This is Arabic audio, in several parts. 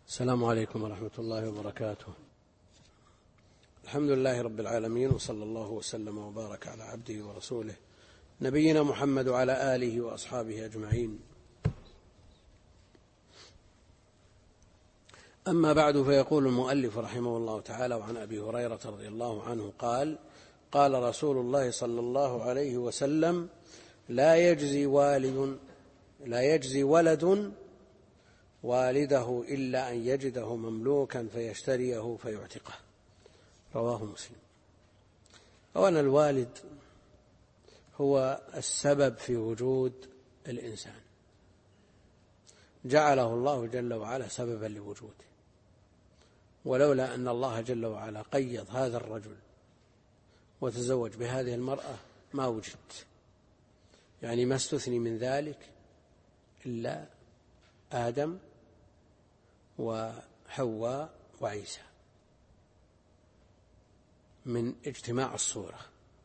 السلام عليكم ورحمة الله وبركاته. الحمد لله رب العالمين، وصلى الله وسلم وبارك على عبده ورسوله نبينا محمد وعلى آله وأصحابه أجمعين. أما بعد، فيقول المؤلف رحمه الله تعالى: وعن أبي هريرة رضي الله عنه قال: قال رسول الله صلى الله عليه وسلم: لا يجزي ولد والده إلا أن يجده مملوكا فيشتريه فيعتقه. رواه مسلم. أولا، الوالد هو السبب في وجود الإنسان، جعله الله جل وعلا سببا لوجوده، ولولا أن الله جل وعلا قيض هذا الرجل وتزوج بهذه المرأة ما وجد، يعني ما استثني من ذلك إلا آدم وحواء وعيسى من اجتماع الصورة،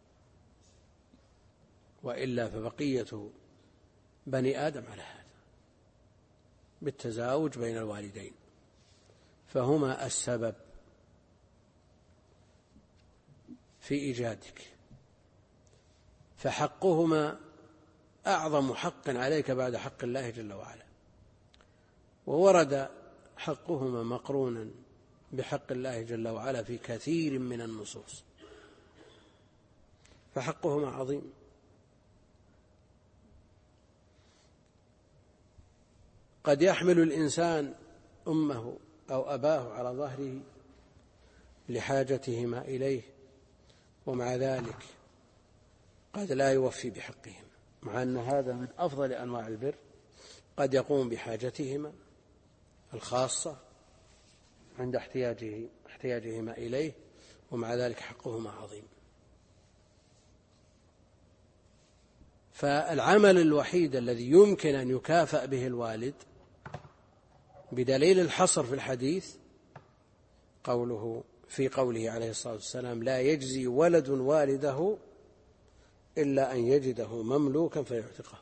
وإلا فبقية بني آدم على هذا بالتزاوج بين الوالدين، فهما السبب في إيجادك، فحقهما أعظم حق عليك بعد حق الله جل وعلا، وورد حقهما مقرونا بحق الله جل وعلا في كثير من النصوص، فحقهما عظيم. قد يحمل الإنسان أمه أو أباه على ظهره لحاجتهما إليه، ومع ذلك قد لا يوفي بحقهما، مع أن هذا من أفضل أنواع البر. قد يقوم بحاجتهما الخاصة عند احتياجهما إليه، ومع ذلك حقهما عظيم. فالعمل الوحيد الذي يمكن أن يكافأ به الوالد بدليل الحصر في الحديث في قوله عليه الصلاة والسلام: لا يجزي ولد والده إلا أن يجده مملوكا فيعتقه.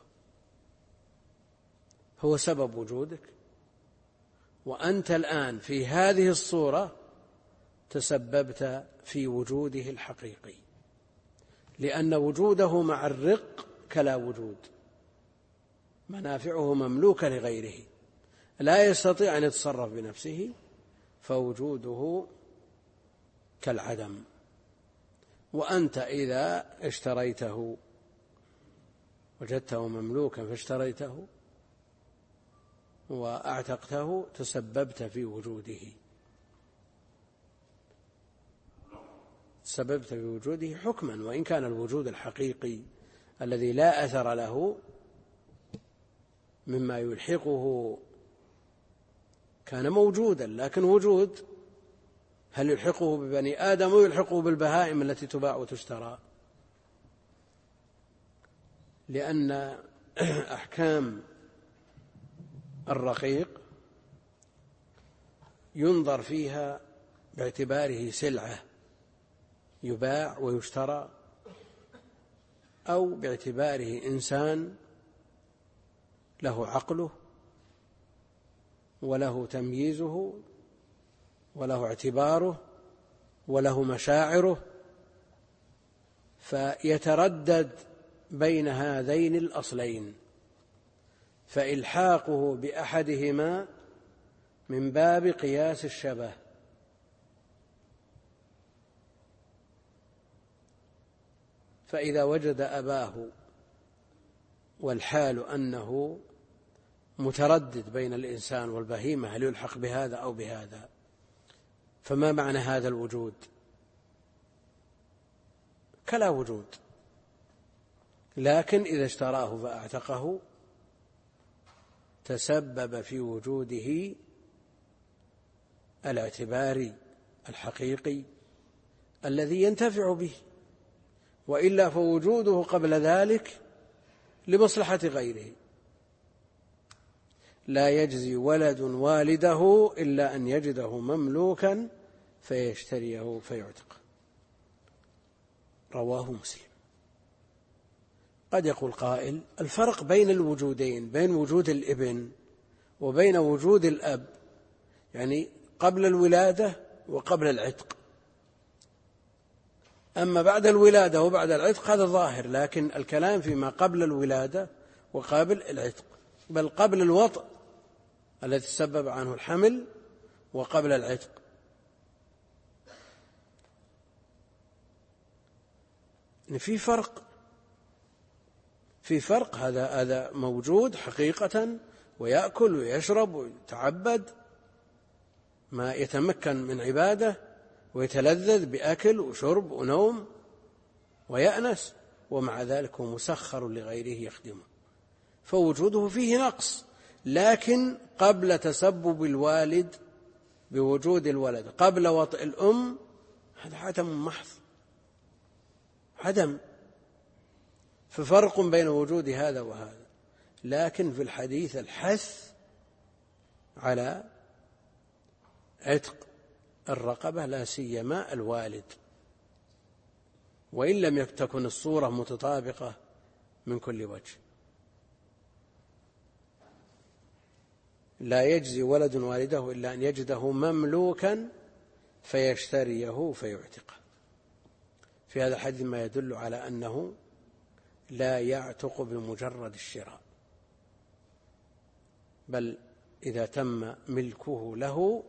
هو سبب وجودك، وأنت الآن في هذه الصورة تسببت في وجوده الحقيقي، لأن وجوده مع الرق كلا وجود، منافعه مملوكة لغيره، لا يستطيع أن يتصرف بنفسه، فوجوده كالعدم. وأنت إذا اشتريته وجدته مملوكا فاشتريته وأعتقته تسببت في وجوده، حكما، وإن كان الوجود الحقيقي الذي لا أثر له مما يلحقه كان موجودا، لكن وجود هل يلحقه ببني آدم أو يلحقه بالبهائم التي تباع وتشترى؟ لأن أحكام الرقيق ينظر فيها باعتباره سلعة يباع ويشترى، أو باعتباره إنسان له عقله وله تمييزه وله اعتباره وله مشاعره، فيتردد بين هذين الأصلين، فإلحاقه بأحدهما من باب قياس الشبه. فإذا وجد أباه والحال أنه متردد بين الإنسان والبهيمة هل يلحق بهذا أو بهذا، فما معنى هذا الوجود؟ كلا وجود. لكن إذا اشتراه فأعتقه تسبب في وجوده الاعتباري الحقيقي الذي ينتفع به، وإلا فوجوده قبل ذلك لمصلحة غيره. لا يجزي ولد والده إلا أن يجده مملوكا فيشتريه فيعتقه. رواه مسلم. قد يقول قائل: الفرق بين الوجودين، بين وجود الابن وبين وجود الأب، يعني قبل الولادة وقبل العتق. أما بعد الولادة وبعد العتق هذا ظاهر، لكن الكلام فيما قبل الولادة وقبل العتق، بل قبل الوطء الذي تسبب عنه الحمل وقبل العتق. في فرق هذا موجود حقيقة، ويأكل ويشرب ويتعبد، ما يتمكن من عبادة ويتلذذ بأكل وشرب ونوم ويأنس، ومع ذلك هو مسخر لغيره يخدمه، فوجوده فيه نقص. لكن قبل تسبب الوالد بوجود الولد، قبل وطئ الأم، هذا عدم محض، عدم. ففرق بين وجود هذا وهذا. لكن في الحديث الحث على عتق الرقبة، لا سيما الوالد، وإن لم تكن الصورة متطابقة من كل وجه. لا يجزي ولد والده إلا أن يجده مملوكا فيشتريه فيعتقه. في هذا الحديث ما يدل على أنه لا يعتق بمجرد الشراء، بل إذا تم ملكه له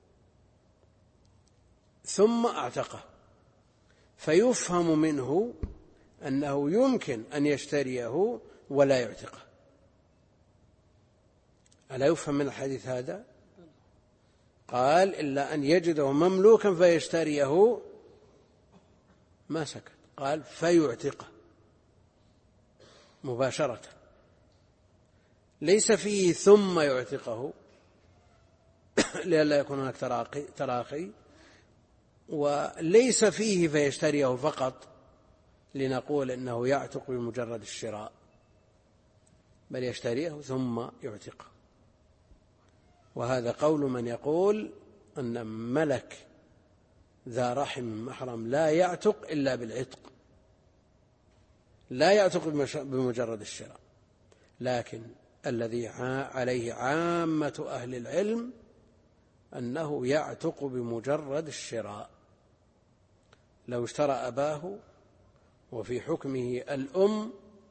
ثم اعتقه، فيفهم منه أنه يمكن أن يشتريه ولا يعتقه. ألا يفهم من الحديث هذا؟ قال إلا أن يجده مملوكا فيشتريه، ما سكت، قال فيعتقه مباشرة، ليس فيه ثم يعتقه لئلا يكون هناك تراخي، وليس فيه فيشتريه فقط لنقول إنه يعتق بمجرد الشراء، بل يشتريه ثم يعتقه. وهذا قول من يقول أن ملك ذا رحم محرم لا يعتق إلا بالعتق، لا يعتق بمجرد الشراء. لكن الذي عليه عامة أهل العلم أنه يعتق بمجرد الشراء. لو اشترى أباه وفي حكمه الأم،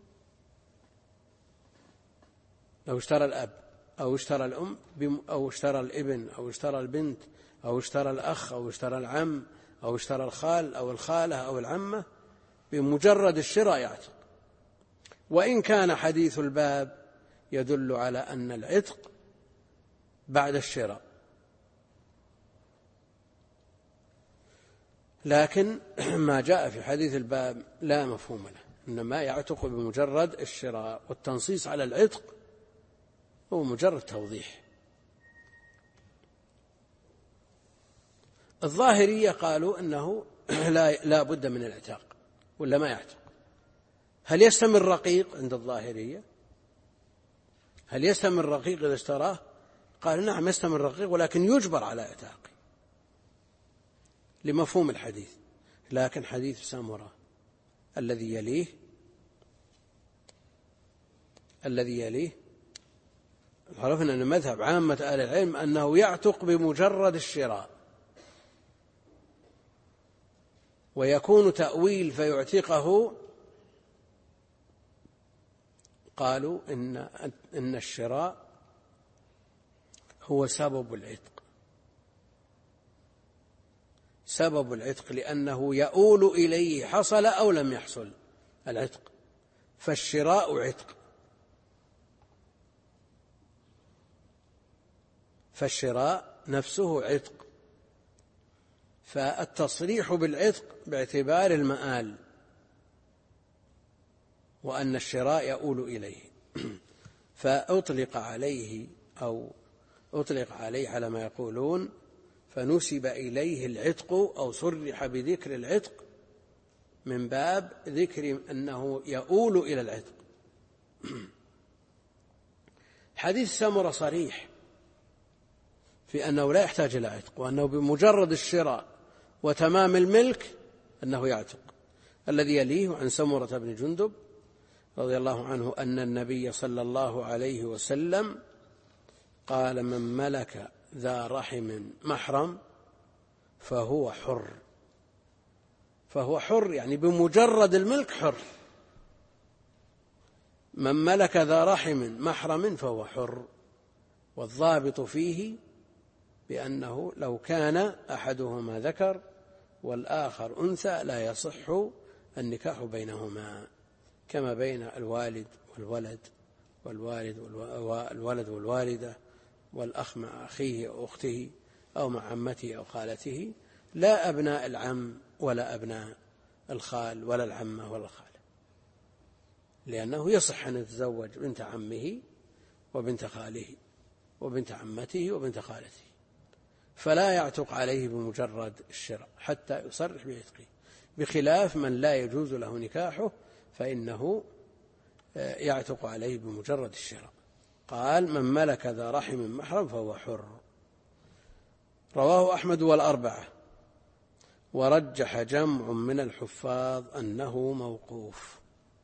لو اشترى الأب أو اشترى الأم أو اشترى الابن أو اشترى البنت أو اشترى الأخ أو اشترى العم أو اشترى الخال أو الخالة أو العمة، بمجرد الشراء يعتق. وإن كان حديث الباب يدل على أن العتق بعد الشراء، لكن ما جاء في حديث الباب لا مفهوم له، إنما يعتق بمجرد الشراء، والتنصيص على العتق هو مجرد توضيح. الظاهرية قالوا أنه لا بد من العتاق ولا ما يعتق. هل يستمر الرقيق عند الظاهرية؟ هل يستمر الرقيق إذا اشتراه؟ قال نعم يستمر الرقيق، ولكن يجبر على اعتاقه لمفهوم الحديث. لكن حديث سامرة الذي يليه عرفنا أن مذهب عامة أهل العلم أنه يعتق بمجرد الشراء، ويكون تأويل فيعتقه. قالوا إن الشراء هو سبب العتق، لأنه يؤول إليه حصل أو لم يحصل العتق، فالشراء عتق، فالشراء نفسه عتق. فالتصريح بالعتق باعتبار المآل، وأن الشراء يؤول إليه، فأطلق عليه على ما يقولون، فنسب إليه العتق أو صرح بذكر العتق من باب ذكر أنه يؤول إلى العتق. حديث سمرة صريح في أنه لا يحتاج إلى عتق، وأنه بمجرد الشراء وتمام الملك أنه يعتق. الذي يليه عن سمرة بن جندب رضي الله عنه أن النبي صلى الله عليه وسلم قال: من ملك ذا رحم محرم فهو حر. فهو حر يعني بمجرد الملك حر. من ملك ذا رحم محرم فهو حر. والضابط فيه بأنه لو كان أحدهما ذكر والآخر أنثى لا يصح النكاح بينهما، كما بين الوالد والولد، والولد والوالدة، والأخ مع أخيه أو أخته، أو مع عمته أو خالته، لا أبناء العم ولا أبناء الخال ولا العمة ولا الخالة، لأنه يصح أن يتزوج بنت عمه وبنت خاله وبنت عمته وبنت خالته، فلا يعتق عليه بمجرد الشراء حتى يصرح بعتقه، بخلاف من لا يجوز له نكاحه فإنه يعتق عليه بمجرد الشراء. قال: من ملك ذا رحم محرم فهو حر. رواه أحمد والأربعة، ورجح جمع من الحفاظ أنه موقوف.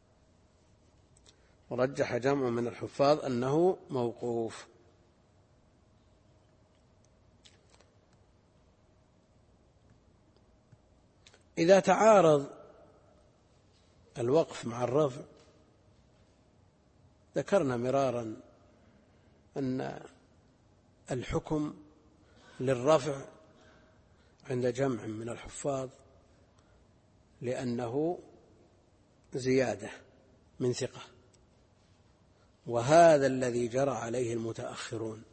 ورجح جمع من الحفاظ أنه موقوف. إذا تعارض الوقف مع الرفع، ذكرنا مرارا أن الحكم للرفع عند جمع من الحفاظ لأنه زيادة من ثقة، وهذا الذي جرى عليه المتأخرون.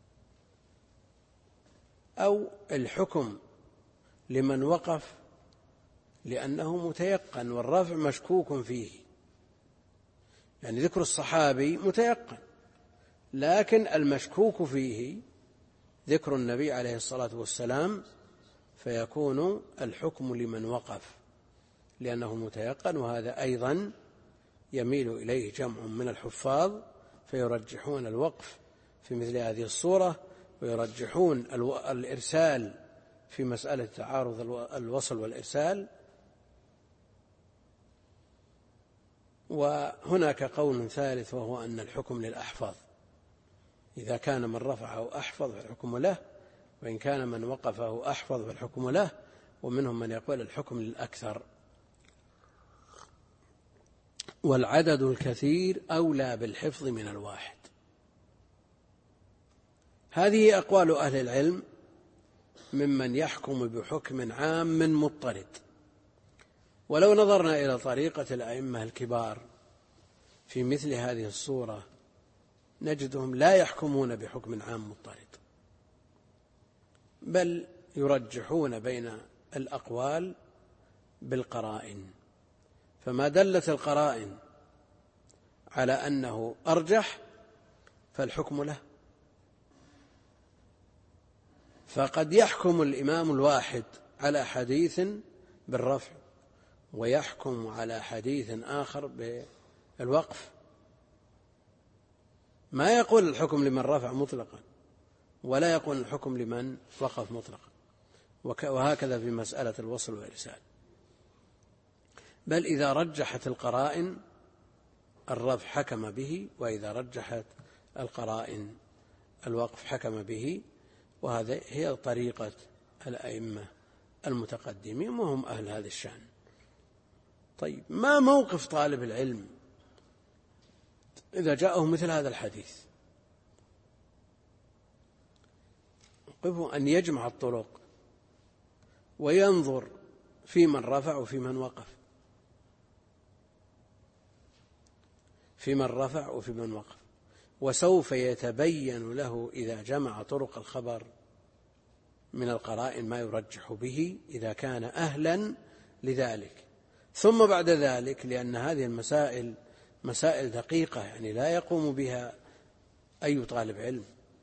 أو الحكم لمن وقف لأنه متيقن والرفع مشكوك فيه، يعني ذكر الصحابي متيقن، لكن المشكوك فيه ذكر النبي عليه الصلاة والسلام، فيكون الحكم لمن وقف لأنه متيقن، وهذا أيضا يميل إليه جمع من الحفاظ فيرجحون الوقف في مثل هذه الصورة، ويرجحون الإرسال في مسألة تعارض الوصل والإرسال. وهناك قول ثالث، وهو أن الحكم للأحفظ، إذا كان من رفعه أحفظ فالحكم له، وإن كان من وقفه أحفظ فالحكم له، ومنهم من يقول الحكم للأكثر. والعدد الكثير أولى بالحفظ من الواحد. هذه أقوال أهل العلم ممن يحكم بحكم عام مضطرد. ولو نظرنا إلى طريقة الأئمة الكبار في مثل هذه الصورة نجدهم لا يحكمون بحكم عام مضطرد، بل يرجحون بين الأقوال بالقرائن، فما دلت القرائن على أنه أرجح فالحكم له. فقد يحكم الإمام الواحد على حديث بالرفع، ويحكم على حديث آخر بالوقف، ما يقول الحكم لمن رفع مطلقا، ولا يقول الحكم لمن وقف مطلقا، وهكذا في مسألة الوصل والإرسال. بل إذا رجحت القرائن الرفع حكم به، وإذا رجحت القرائن الوقف حكم به، وهذا هي طريقة الأئمة المتقدمين وهم أهل هذا الشأن. طيب، ما موقف طالب العلم إذا جاءه مثل هذا الحديث؟ موقفه أن يجمع الطرق وينظر في من رفع وفي من وقف، في من رفع وفي من وقف، وسوف يتبين له إذا جمع طرق الخبر من القرائن ما يرجح به إذا كان أهلا لذلك. ثم بعد ذلك، لأن هذه المسائل مسائل دقيقة، يعني لا يقوم بها أي طالب علم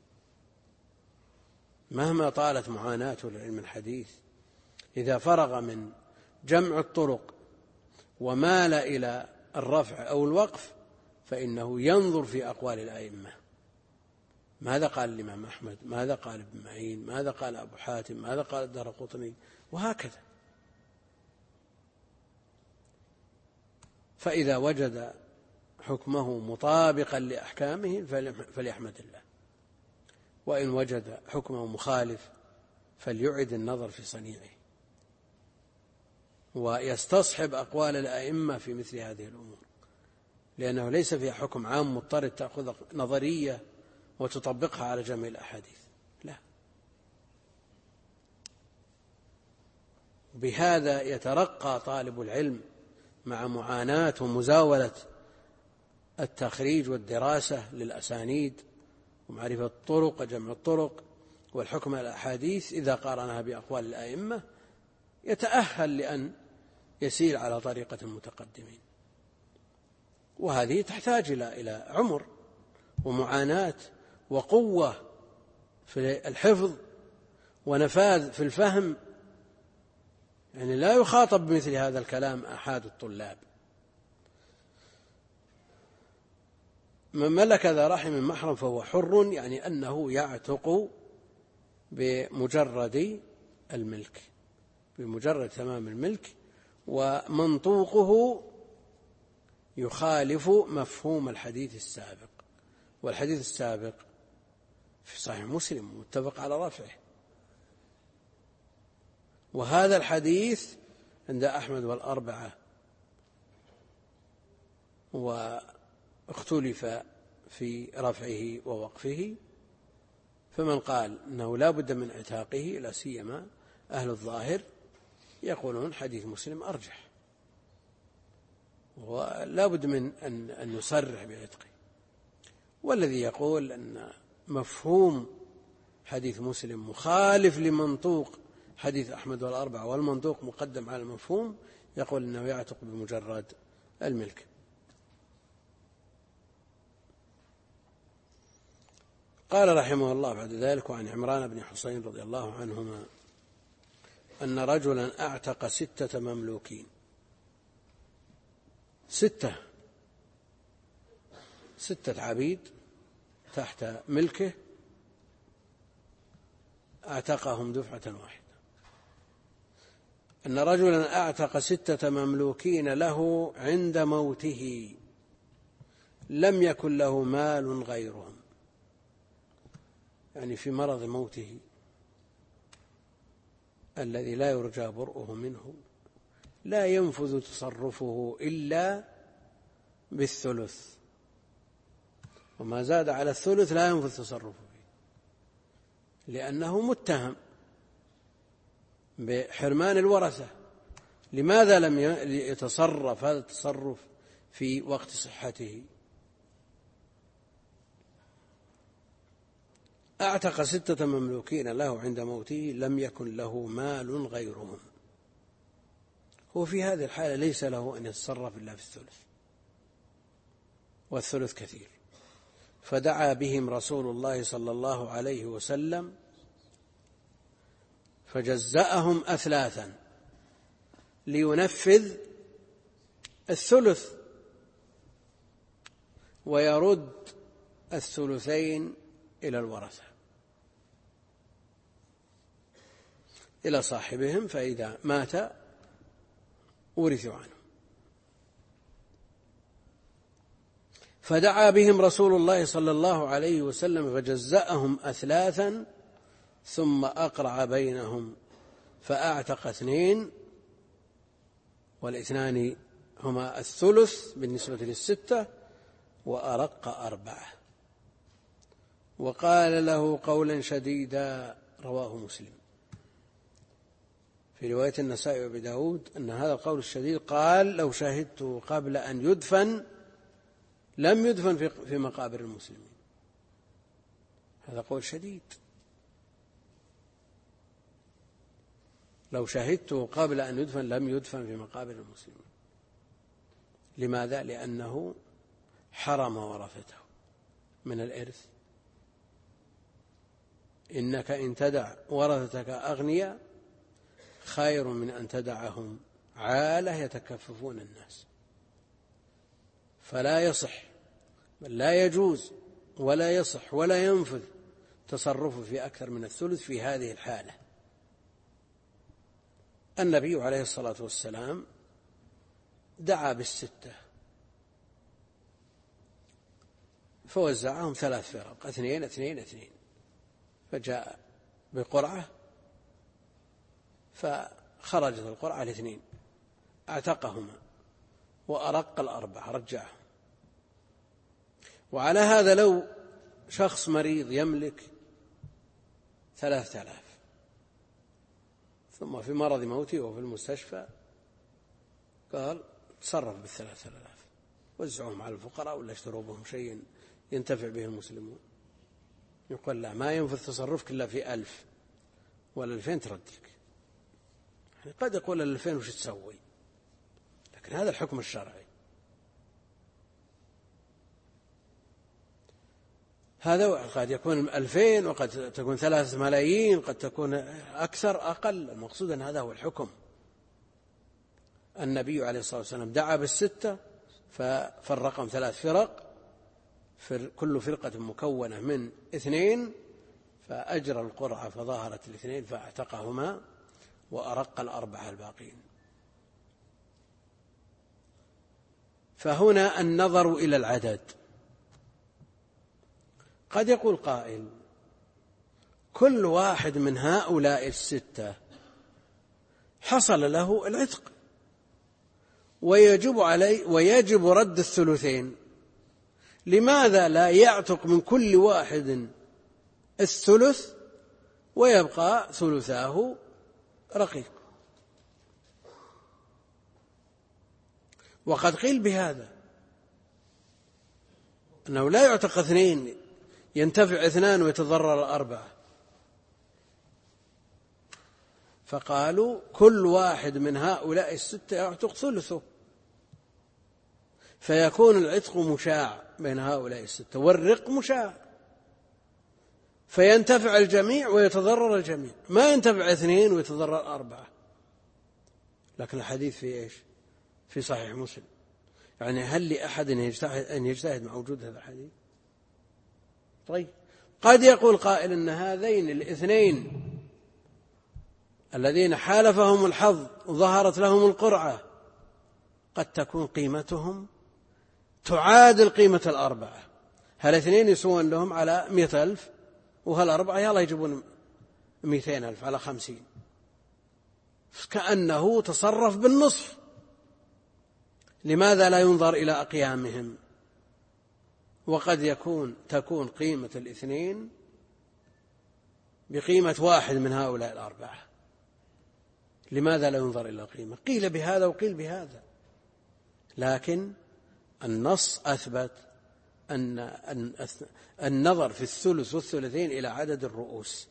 مهما طالت معاناته لعلم الحديث، إذا فرغ من جمع الطرق ومال إلى الرفع أو الوقف فإنه ينظر في أقوال الأئمة، ماذا قال الإمام أحمد، ماذا قال ابن معين، ماذا قال أبو حاتم، ماذا قال الدارقطني، وهكذا. فإذا وجد حكمه مطابقا لأحكامه فليحمد الله، وإن وجد حكمه مخالف فليعد النظر في صنيعه ويستصحب أقوال الأئمة في مثل هذه الأمور، لأنه ليس فيها حكم عام مضطرد تأخذ نظرية وتطبقها على جميع الأحاديث، لا. بهذا يترقى طالب العلم مع معاناة ومزاولة التخريج والدراسة للأسانيد ومعرفة الطرق وجمع الطرق والحكم على الأحاديث، إذا قارنها بأقوال الأئمة يتأهل لأن يسير على طريقة المتقدمين. وهذه تحتاج إلى عمر ومعاناة وقوة في الحفظ ونفاذ في الفهم، يعني لا يخاطب بمثل هذا الكلام أحد الطلاب. من ملك ذا رحم محرم فهو حر، يعني أنه يعتق بمجرد الملك، بمجرد تمام الملك، ومنطوقه يخالف مفهوم الحديث السابق، والحديث السابق في صحيح مسلم متفق على رفعه، وهذا الحديث عند أحمد والأربعة واختلف في رفعه ووقفه، فمن قال أنه لا بد من اعتاقه لا سيما أهل الظاهر يقولون حديث مسلم أرجح ولا بد من أن يصرح بعتقه، والذي يقول أن مفهوم حديث مسلم مخالف لمنطوق حديث أحمد والأربعة والمنطوق مقدم على المفهوم يقول أنه يعتق بمجرد الملك. قال رحمه الله بعد ذلك: وعن عمران بن حسين رضي الله عنهما أن رجلا أعتق 6 مملوكين، 6 عبيد تحت ملكه، أعتقهم دفعة واحدة. أن رجلا أعتق 6 مملوكين له عند موته لم يكن له مال غيرهم، يعني في مرض موته الذي لا يرجى برؤه منه لا ينفذ تصرفه إلا بالثلث، وما زاد على الثلث لا ينفذ تصرفه فيه، لأنه متهم بحرمان الورثة. لماذا لم يتصرف هذا التصرف في وقت صحته؟ أعتق 6 مملوكين له عند موته لم يكن له مال غيرهم، هو في هذه الحالة ليس له أن يتصرف إلا في الثلث، والثلث كثير. فدعا بهم رسول الله صلى الله عليه وسلم فجزأهم أثلاثا لينفذ الثلث ويرد الثلثين إلى الورثة إلى صاحبهم، فإذا مات ورثوا عنه. فدعا بهم رسول الله صلى الله عليه وسلم فجزأهم أثلاثا ثم أقرع بينهم فأعتق 2، والاثنان هما الثلث بالنسبة لل6، وأرق 4، وقال له قولا شديدا، رواه مسلم. في رواية النسائي وابي داود أن هذا القول الشديد قال: لو شهدته قبل أن يدفن لم يدفن في مقابر المسلمين. هذا قول شديد، لو شهدته قبل أن يدفن لم يدفن في مقابر المسلمين. لماذا؟ لأنه حرم ورثته من الإرث. إنك إن تدع ورثتك أغنياء خير من أن تدعهم عالة يتكففون الناس. فلا يصح، بل لا يجوز ولا يصح ولا ينفذ تصرفه في أكثر من الثلث في هذه الحالة. النبي عليه الصلاة والسلام دعا بال6 فوزعهم 3 فرق، 2 2 2، فجاء بقرعة فخرجت القرعة الاثنين، اعتقهما وأرق الأربعة رجعهم. وعلى هذا لو شخص مريض يملك 3000 ثم في مرض موته وفي المستشفى قال تصرف بال3000 وزعوهم على الفقراء ولا اشتروا بهم شيء ينتفع به المسلمون، يقول لا، ما ينفذ تصرفك إلا في 1000 ولا 2000 تردك. يعني قد يقول 2000 وش تسوي، لكن هذا الحكم الشرعي. هذا قد يكون 2000 وقد تكون 3 ملايين، قد تكون أكثر أقل. المقصود أن هذا هو الحكم. النبي عليه الصلاة والسلام دعا بالستة ففرقهم 3 فرق، كل فرقة مكونة من 2، فأجرى القرعة فظهرت 2 فاعتقهما وأرق الأربعة الباقين. فهنا النظر إلى العدد. قد يقول قائل كل واحد من هؤلاء 6 حصل له العتق ويجب رد الثلثين، لماذا لا يعتق من كل واحد الثلث ويبقى ثلثاه رقيق؟ وقد قيل بهذا أنه لا يعتق 2 ينتفع 2 ويتضرر 4، فقالوا كل واحد من هؤلاء 6 يعتق ثلثه، فيكون العتق مشاع بين هؤلاء 6 والرق مشاع، فينتفع الجميع ويتضرر الجميع، ما ينتفع 2 ويتضرر 4. لكن الحديث في إيش؟ في صحيح مسلم. يعني هل لأحد أن يجتهد مع وجود هذا الحديث؟ طيب، قد يقول قائل أن هذين 2 الذين حالفهم الحظ وظهرت لهم القرعة قد تكون قيمتهم تعادل قيمة 4. هال2 يسوون لهم على 100,000 وهال4 يلا يجيبون 200,000 على 50، كأنه تصرف بالنصف. لماذا لا ينظر إلى أقيامهم؟ وقد تكون قيمة 2 بقيمة 1 من هؤلاء 4. لماذا لا ينظر إلى قيمة؟ قيل بهذا وقيل بهذا، لكن النص أثبت أن النظر في الثلث والثلثين إلى عدد الرؤوس،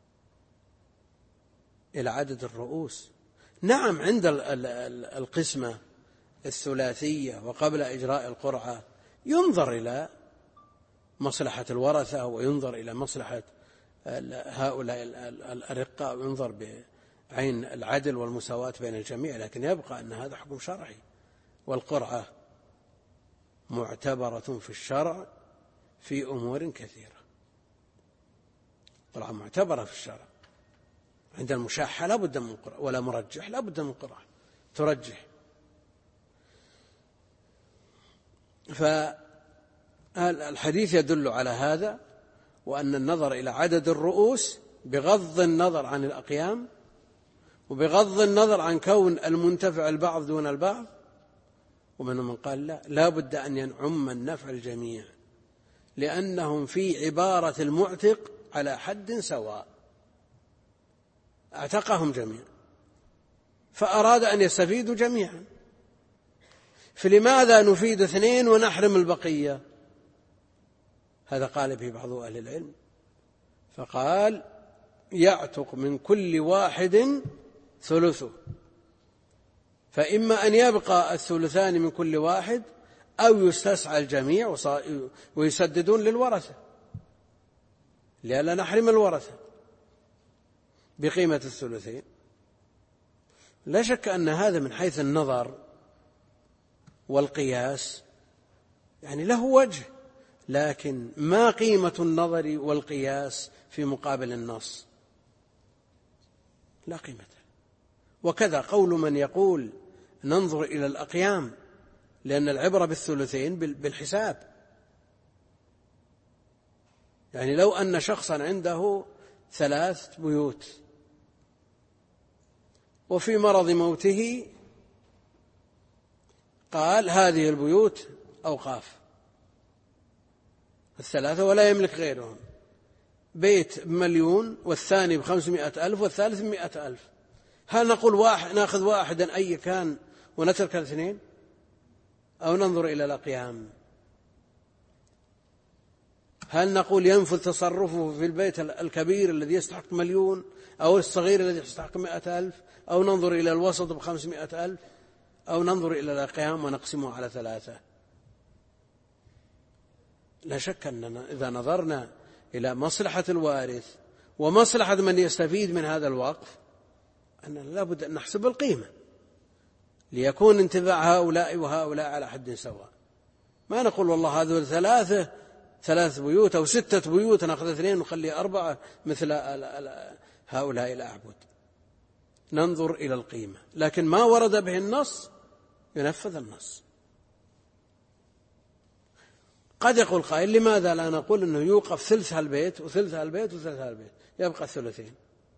إلى عدد الرؤوس. نعم، عند القسمة الثلاثية وقبل إجراء القرعة ينظر إلى مصلحة الورثة وينظر إلى مصلحة هؤلاء الأرقاء وينظر بعين العدل والمساواة بين الجميع، لكن يبقى أن هذا حكم شرعي. والقرعة معتبرة في الشرع في أمور كثيرة. القرعة معتبرة في الشرع. عند المشاحة لا بد من قرعة، ولا مرجح لا بد من قرعة ترجح. فالحديث يدل على هذا، وأن النظر إلى عدد الرؤوس بغض النظر عن الأقيام وبغض النظر عن كون المنتفع البعض دون البعض. ومنهم من قال لا بد أن ينعم النفع الجميع، لأنهم في عبارة المعتق على حد سواء، اعتقهم جميعا فأراد أن يستفيدوا جميعا، فلماذا نفيد 2 ونحرم البقية؟ هذا قال به بعض أهل العلم، فقال يعتق من كل واحد ثلثه، فإما أن يبقى الثلثان من كل واحد أو يستسعى الجميع ويسددون للورثة، لئلا نحرم الورثة بقيمة الثلثين. لا شك أن هذا من حيث النظر والقياس يعني له وجه، لكن ما قيمة النظر والقياس في مقابل النص؟ لا قيمة. وكذا قول من يقول ننظر إلى الأقيام، لأن العبرة بالثلثين بالحساب. يعني لو أن شخصا عنده 3 بيوت، وفي مرض موته قال هذه البيوت أوقاف 3 ولا يملك غيرهم، بيت ب1,000,000 والثاني ب500,000 والثالث ب100,000. هل نقول نأخذ واحدا أي كان ونترك 2، أو ننظر إلى الأقيام؟ هل نقول ينفذ تصرفه في البيت الكبير الذي يستحق 1,000,000 أو الصغير الذي يستحق 100,000، أو ننظر إلى الوسط ب500,000، أو ننظر إلى الأقيام ونقسمه على 3؟ لا شك أننا إذا نظرنا إلى مصلحة الوارث ومصلحة من يستفيد من هذا الوقف أننا لابد أن نحسب القيمة ليكون انتفاع هؤلاء وهؤلاء على حد سواء. ما نقول والله هذول 3 بيوت أو 6 بيوت نأخذ 2 ونخلي 4 مثل هؤلاء الأعبد. ننظر إلى القيمة، لكن ما ورد به النص ينفذ النص. قد يقول قائل لماذا لا نقول أنه يوقف ثلث هالبيت وثلث هالبيت وثلث هالبيت، يبقى 2/3؟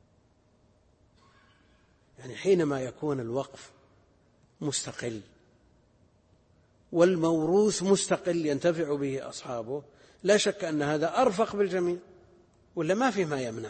يعني حينما يكون الوقف مستقل والموروث مستقل ينتفع به أصحابه، لا شك أن هذا أرفق بالجميع، ولا ما في ما يمنع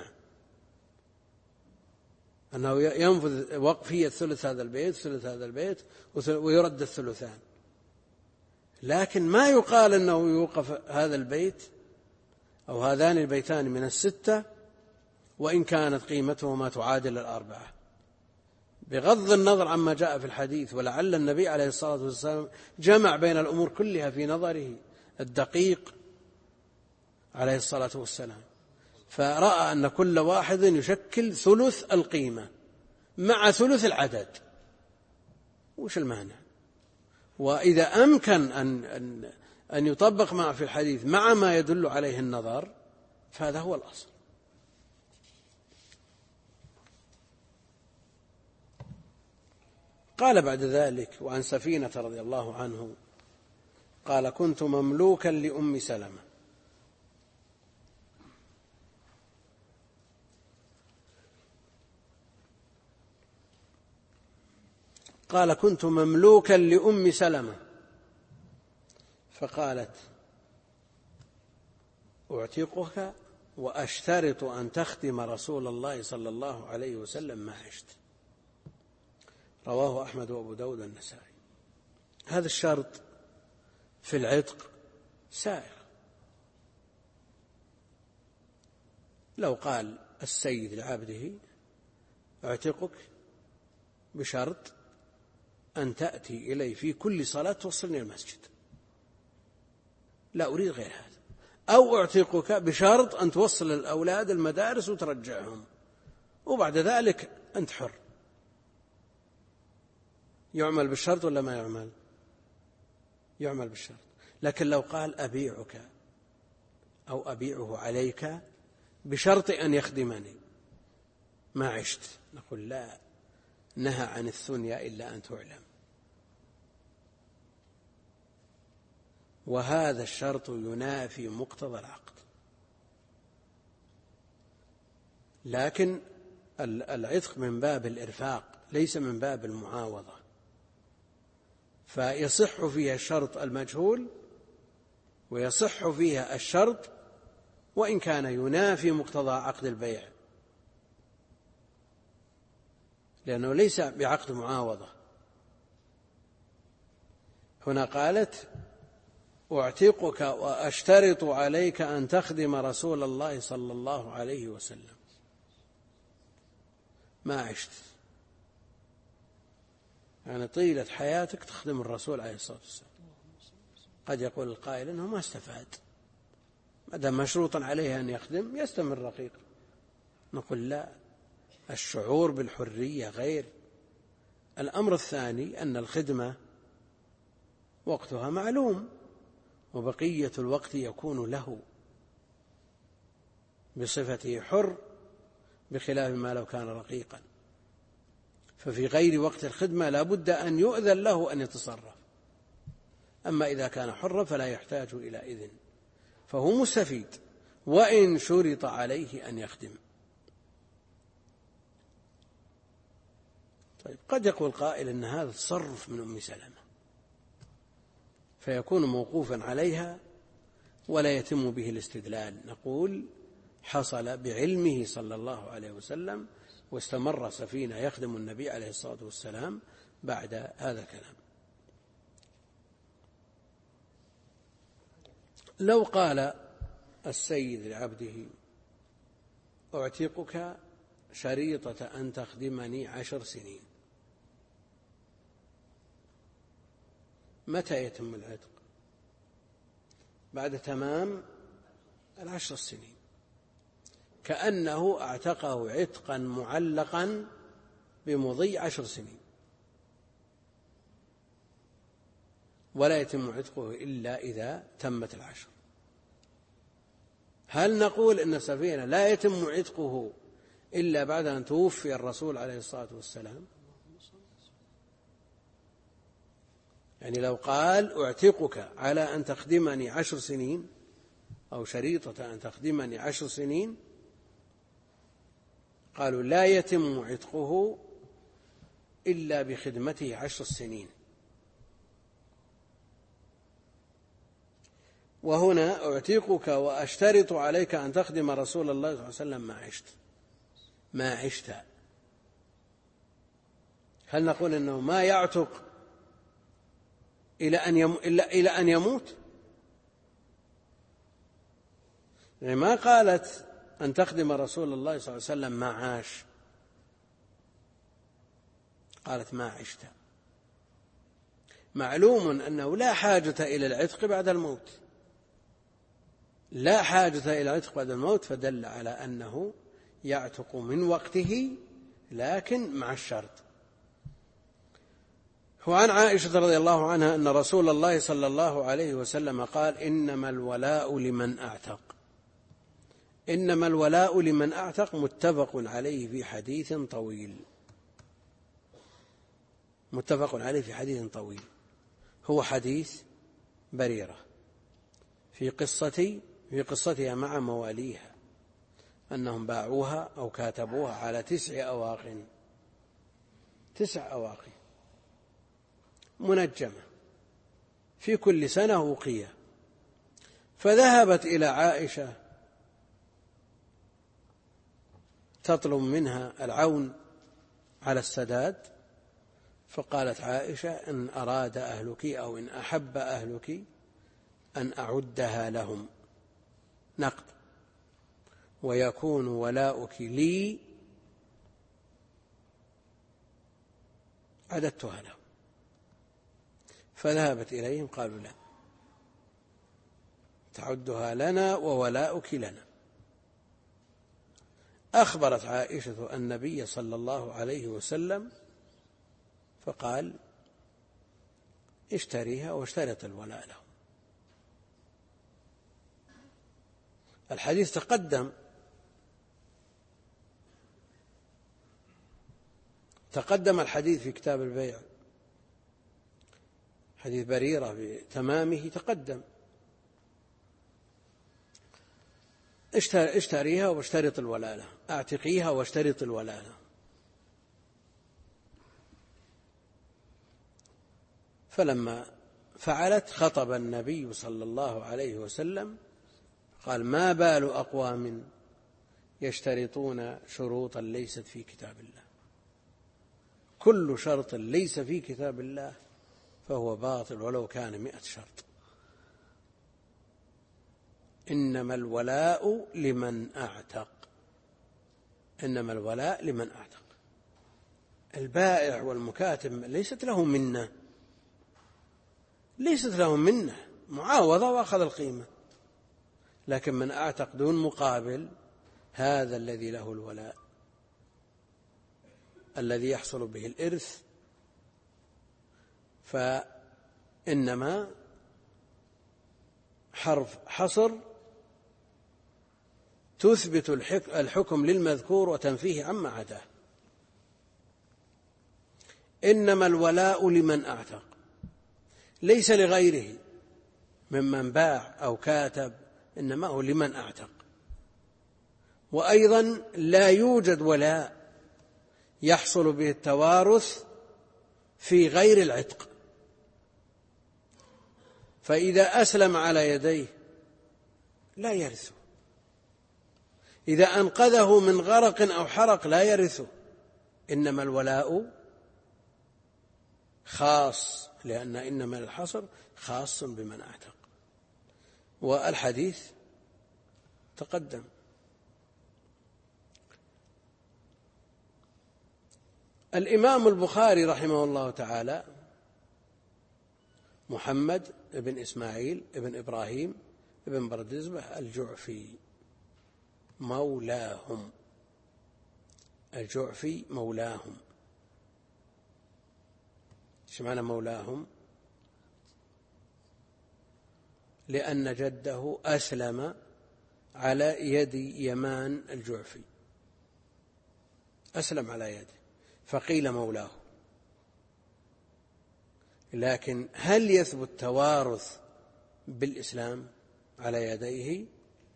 أنه ينفذ وقفية ثلث هذا البيت ثلث هذا البيت ويرد الثلثان. لكن ما يقال أنه يوقف هذا البيت أو هذان البيتان من 6 وإن كانت قيمتهما تعادل 4، بغض النظر عما جاء في الحديث. ولعل النبي عليه الصلاة والسلام جمع بين الأمور كلها في نظره الدقيق عليه الصلاة والسلام، فرأى أن كل واحد يشكل ثلث القيمة مع ثلث العدد. وش المانع؟ وإذا أمكن أن يطبق ما في الحديث مع ما يدل عليه النظر فهذا هو الأصل. قال بعد ذلك: وعن سفينة رضي الله عنه قال: كنت مملوكا لأم سلمة. قال: كنت مملوكا لأم سلمة فقالت: أعتقك وأشترط أن تخدم رسول الله صلى الله عليه وسلم ما عشت. رواه أحمد وأبو داود والنسائي. هذا الشرط في العتق سائغ. لو قال السيد لعبده: أعتقك بشرط أن تأتي إلي في كل صلاة توصلني المسجد، لا أريد غير هذا، أو أعتقك بشرط أن توصل الأولاد المدارس وترجعهم، وبعد ذلك أنت حر. يعمل بالشرط ولا ما يعمل؟ يعمل بالشرط. لكن لو قال: أبيعك أو أبيعه عليك بشرط أن يخدمني ما عشت، نقول: لا، نهى عن الثنيا إلا أن تعلم. وهذا الشرط ينافي مقتضى العقد. لكن العتق من باب الإرفاق ليس من باب المعاوضة، فيصح فيها الشرط المجهول ويصح فيها الشرط وإن كان ينافي مقتضى عقد البيع، لأنه ليس بعقد معاوضة. هنا قالت: أعتقك وأشترط عليك أن تخدم رسول الله صلى الله عليه وسلم ما عشت، يعني طيلة حياتك تخدم الرسول عليه الصلاة والسلام. قد يقول القائل إنه ما استفاد، ما دام مشروطا عليه أن يخدم يستمر رقيقا. نقول: لا، الشعور بالحرية غير. الأمر الثاني أن الخدمة وقتها معلوم وبقية الوقت يكون له بصفته حر، بخلاف ما لو كان رقيقا، ففي غير وقت الخدمة لا بد أن يؤذن له أن يتصرف. أما إذا كان حرا فلا يحتاج إلى إذن، فهو مستفيد وإن شرط عليه أن يخدم. طيب قد يقول قائل إن هذا تصرف من أم سلمة فيكون موقوفا عليها ولا يتم به الاستدلال. نقول حصل بعلمه صلى الله عليه وسلم، واستمر سفينة يخدم النبي عليه الصلاة والسلام بعد هذا الكلام. لو قال السيد لعبده أعتقك شريطة أن تخدمني 10 سنين، متى يتم العتق؟ بعد تمام 10 سنين، كأنه اعتقه عتقا معلقا بمضي 10 سنين، ولا يتم عتقه إلا إذا تمت 10. هل نقول إن السفينة لا يتم عتقه إلا بعد أن توفي الرسول عليه الصلاة والسلام؟ يعني لو قال أعتقك على أن تخدمني 10 سنين أو شريطة أن تخدمني 10 سنين، قالوا لا يتم عتقه إلا بخدمته 10 سنين. وهنا أعتقك وأشترط عليك أن تخدم رسول الله صلى الله عليه وسلم ما عشت. هل نقول أنه ما يعتق إلى أن يموت؟ يعني ما قالت أن تخدم رسول الله صلى الله عليه وسلم ما عاش، قالت ما عشت. معلوم أنه لا حاجة إلى العتق بعد الموت، لا حاجة إلى العتق بعد الموت، فدل على أنه يعتق من وقته لكن مع الشرط. وعن عائشة رضي الله عنها أن رسول الله صلى الله عليه وسلم قال إنما الولاء لمن أعتق. إنما الولاء لمن أعتق متفق عليه في حديث طويل، متفق عليه في حديث طويل، هو حديث بريرة في قصتها مع مواليها أنهم باعوها أو كاتبوها على 9 أواق، 9 أواق منجمة في كل سنة وقية. فذهبت إلى عائشة تطلب منها العون على السداد، فقالت عائشة إن أراد أهلك أو إن أحب أهلك أن أعدها لهم نقد ويكون ولاؤك لي عددتها لهم. فذهبت إليهم قالوا لا، تعدها لنا وولاؤك لنا. أخبرت عائشة النبي صلى الله عليه وسلم فقال اشتريها واشترط الولاء لهم. الحديث تقدم الحديث في كتاب البيع، حديث بريرة بتمامه تقدم. اشتريها واشترط الولاء لها، اعتقيها واشترط الولاء لها. فلما فعلت خطب النبي صلى الله عليه وسلم قال ما بال أقوام يشترطون شروطا ليست في كتاب الله، كل شرط ليس في كتاب الله فهو باطل ولو كان 100 شرط. إنما الولاء لمن أعتق، إنما الولاء لمن أعتق. البائع والمكاتب ليست لهم منة، ليست لهم منة، معاوضة وأخذ القيمة. لكن من أعتق دون مقابل هذا الذي له الولاء، الذي يحصل به الإرث. فإنما حرف حصر تثبت الحكم للمذكور وتنفيه عما عداه. إنما الولاء لمن أعتق، ليس لغيره ممن باع أو كاتب، إنما هو لمن أعتق. وأيضا لا يوجد ولاء يحصل به التوارث في غير العتق، فإذا أسلم على يديه لا يرثه، إذا أنقذه من غرق أو حرق لا يرثه، إنما الولاء خاص، لأن إنما الحصر خاص بمن أعتق. والحديث تقدم. الإمام البخاري رحمه الله تعالى محمد بن إسماعيل بن إبراهيم بن بردزبة الجعفي مولاهم، الجعفي مولاهم. ايش معنى مولاهم؟ لأن جده أسلم على يد يمان الجعفي، أسلم على يده فقيل مولاه. لكن هل يثبت توارث بالإسلام على يديه؟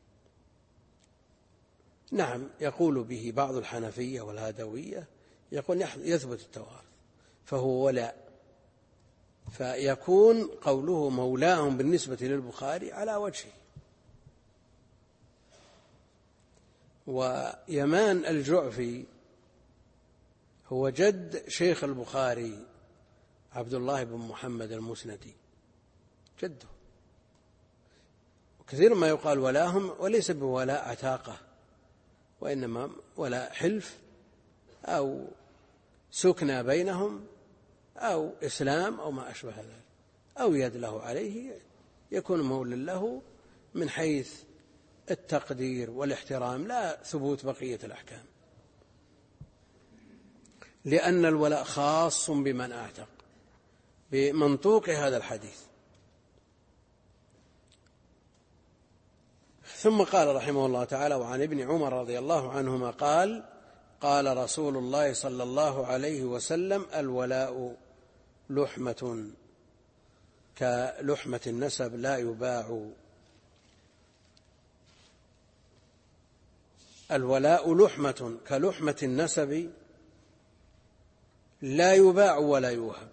نعم، يقول به بعض الحنفية والهادوية، يقول يثبت التوارث فهو ولاء، فيكون قوله مولاهم بالنسبة للبخاري على وجهه. ويمان الجعفي هو جد شيخ البخاري عبد الله بن محمد المسندي، جده. وكثير ما يقال ولاهم، وليس بولاء عتاقة، وإنما ولاء حلف أو سكنى بينهم أو إسلام أو ما أشبه ذلك، أو يد له عليه، يكون مولا له من حيث التقدير والاحترام، لا ثبوت بقية الأحكام، لأن الولاء خاص بمن أعتق بمنطوق هذا الحديث. ثم قال رحمه الله تعالى: وعن ابن عمر رضي الله عنهما قال: قال رسول الله صلى الله عليه وسلم: الولاء لحمة كلحمة النسب لا يباع. الولاء لحمة كلحمة النسب لا يباع ولا يوهب،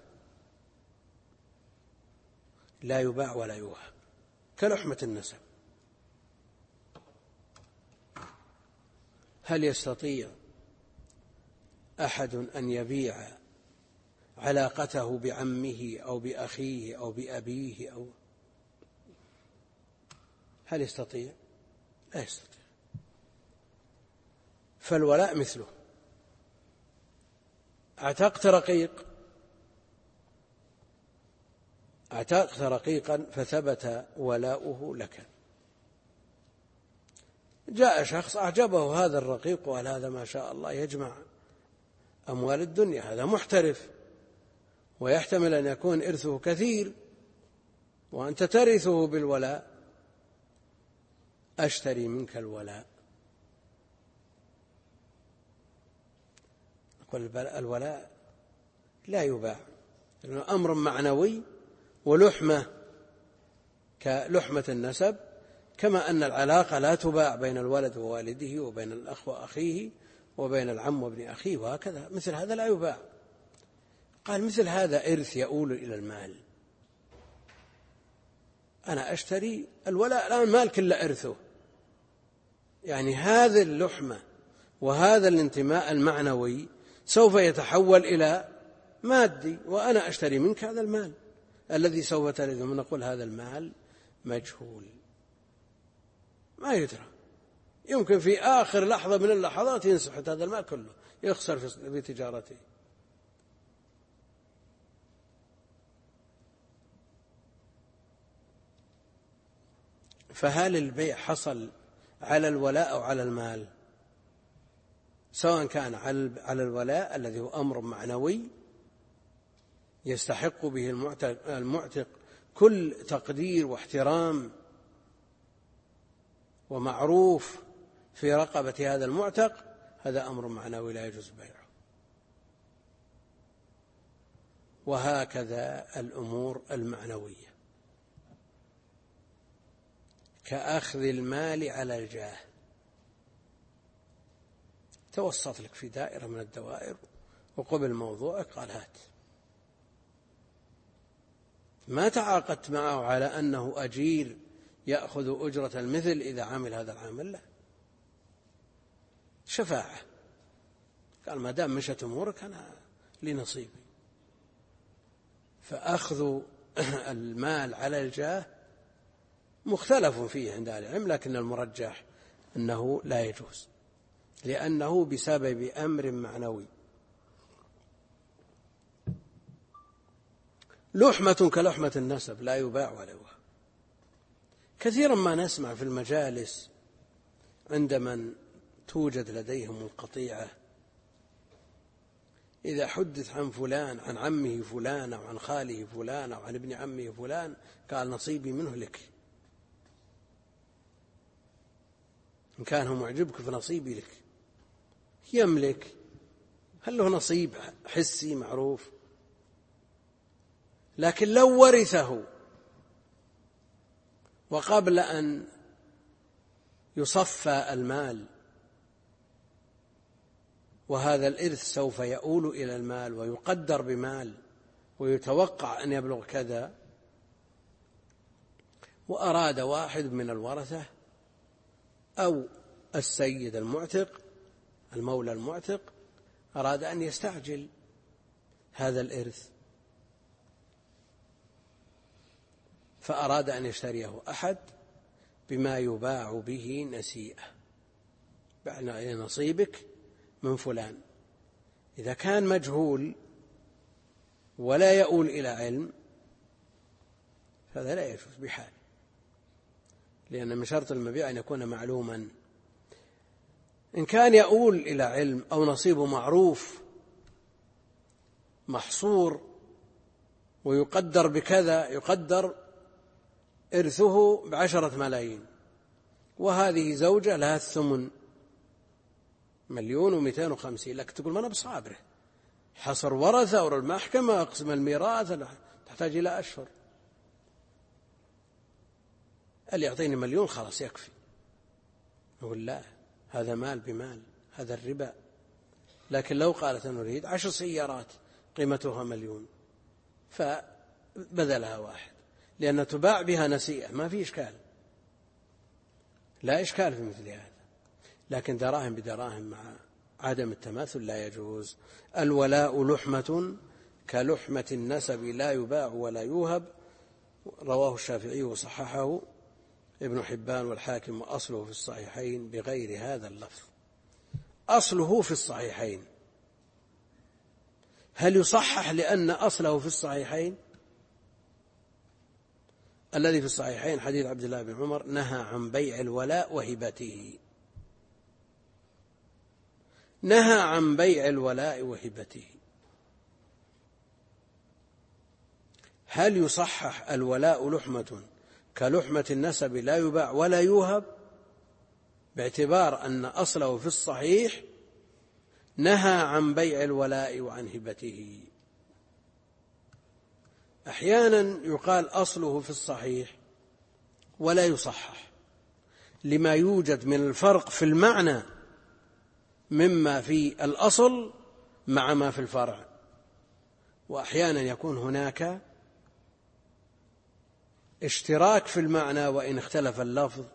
لا يباع ولا يوهب كلحمة النسب. هل يستطيع أحد أن يبيع علاقته بعمه أو بأخيه أو بأبيه أو هل يستطيع؟ لا يستطيع. فالولاء مثله. اعتقت رقيقا فثبت ولاؤه لك. جاء شخص أعجبه هذا الرقيق وقال: هذا ما شاء الله يجمع أموال الدنيا، هذا محترف ويحتمل أن يكون إرثه كثير وأنت ترثه بالولاء، أشتري منك الولاء. الولاء لا يباع، لأنه أمر معنوي، ولحمة كلحمة النسب، كما أن العلاقة لا تباع بين الولد ووالده وبين الأخ وأخيه وبين العم وابن أخيه وهكذا، مثل هذا لا يباع. قال: مثل هذا إرث يؤول إلى المال، أنا أشتري الولاء، الآن مال كله إرثه، يعني هذه اللحمة وهذا الانتماء المعنوي سوف يتحول إلى مادي، وأنا أشتري منك هذا المال الذي سوف ترثه. نقول هذا المال مجهول، ما يدرى، يمكن في آخر لحظة من اللحظات ينسحت هذا المال كله، يخسر في تجارته. فهل البيع حصل على الولاء أو على المال؟ سواء كان على الولاء الذي هو أمر معنوي يستحق به المعتق كل تقدير واحترام ومعروف في رقبة هذا المعتق، هذا أمر معنوي لا يجوز بيعه. وهكذا الأمور المعنوية كأخذ المال على الجاه، توسط لك في دائرة من الدوائر وقبل موضوعك قال هات. ما تعاقدت معه على أنه أجير يأخذ أجرة المثل إذا عمل هذا العمل، لا، شفاعة. قال ما دام مشت أمورك أنا لي نصيبي. فأخذ المال على الجاه مختلف فيه عند أهل العلم، لكن المرجح أنه لا يجوز، لأنه بسبب أمر معنوي. لحمة كلحمة النسب لا يباع ولا يوهب. كثيرا ما نسمع في المجالس عند من توجد لديهم القطيعة، إذا حدث عن فلان، عن عمه فلان أو عن خاله فلان أو عن ابن عمه فلان، قال نصيبي منه لك، إن كان هو معجبك فنصيبي لك. يملك، هل له نصيب حسي معروف؟ لكن لو ورثه وقبل أن يصفى المال، وهذا الإرث سوف يؤول إلى المال ويقدر بمال ويتوقع أن يبلغ كذا، وأراد واحد من الورثة أو السيد المعتق المولى المعتق أراد أن يستعجل هذا الإرث، فأراد أن يشتريه أحد بما يباع به نسيئة، بعنى نصيبك من فلان. إذا كان مجهول ولا يؤول إلى علم فهذا لا يجوز بحال، لأن من شرط المبيع أن يكون معلوما. إن كان يؤول إلى علم أو نصيبه معروف محصور ويقدر بكذا، يقدر إرثه ب10 ملايين، وهذه زوجة لها الثمن 1,250,000، لك تقول ما أنا بصابره، حصر ورثة أو المحكمة أقسم الميراث تحتاج إلى أشهر، اللي يعطيني 1,000,000 خلاص يكفي. نقول لا، هذا مال بمال، هذا الربا. لكن لو قالت نريد 10 سيارات قيمتها 1,000,000 فبذلها واحد، لأن تباع بها نسيئة، ما في إشكال، لا إشكال في مثل هذا. لكن دراهم بدراهم مع عدم التماثل لا يجوز. الولاء لحمة كلحمة النسب لا يباع ولا يوهب، رواه الشافعي وصححه ابن حبان والحاكم، وأصله في الصحيحين بغير هذا اللفظ. أصله في الصحيحين. هل يصحح لأن أصله في الصحيحين؟ الذي في الصحيحين حديث عبد الله بن عمر نهى عن بيع الولاء وهبته، نهى عن بيع الولاء وهبته. هل يصحح الولاء لحمة كلحمة النسب لا يباع ولا يوهب، باعتبار أن أصله في الصحيح نهى عن بيع الولاء وعن هبته؟ أحيانا يقال أصله في الصحيح ولا يصحح لما يوجد من الفرق في المعنى مما في الأصل مع ما في الفرع، وأحيانا يكون هناك اشتراك في المعنى وإن اختلف اللفظ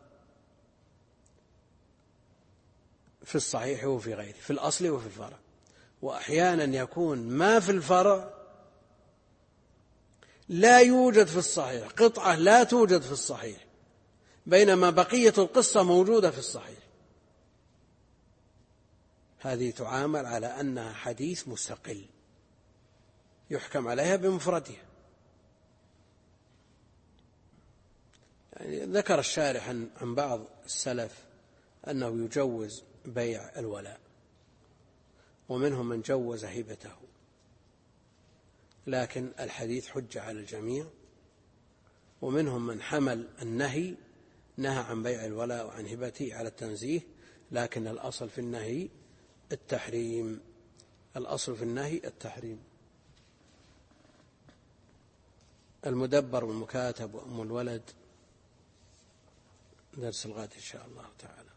في الصحيح وفي غيره، في الأصل وفي الفرع. وأحيانا يكون ما في الفرع لا يوجد في الصحيح، قطعة لا توجد في الصحيح، بينما بقية القصة موجودة في الصحيح. هذه تعامل على أنها حديث مستقل يحكم عليها بمفردها. يعني ذكر الشارح عن بعض السلف أنه يجوز بيع الولاء، ومنهم من جوز هبته، لكن الحديث حجة على الجميع. ومنهم من حمل النهي، نهى عن بيع الولاء وعن هبته على التنزيه، لكن الأصل في النهي التحريم، الأصل في النهي التحريم. المدبر والمكاتب وأم الولد درس الغد إن شاء الله تعالى.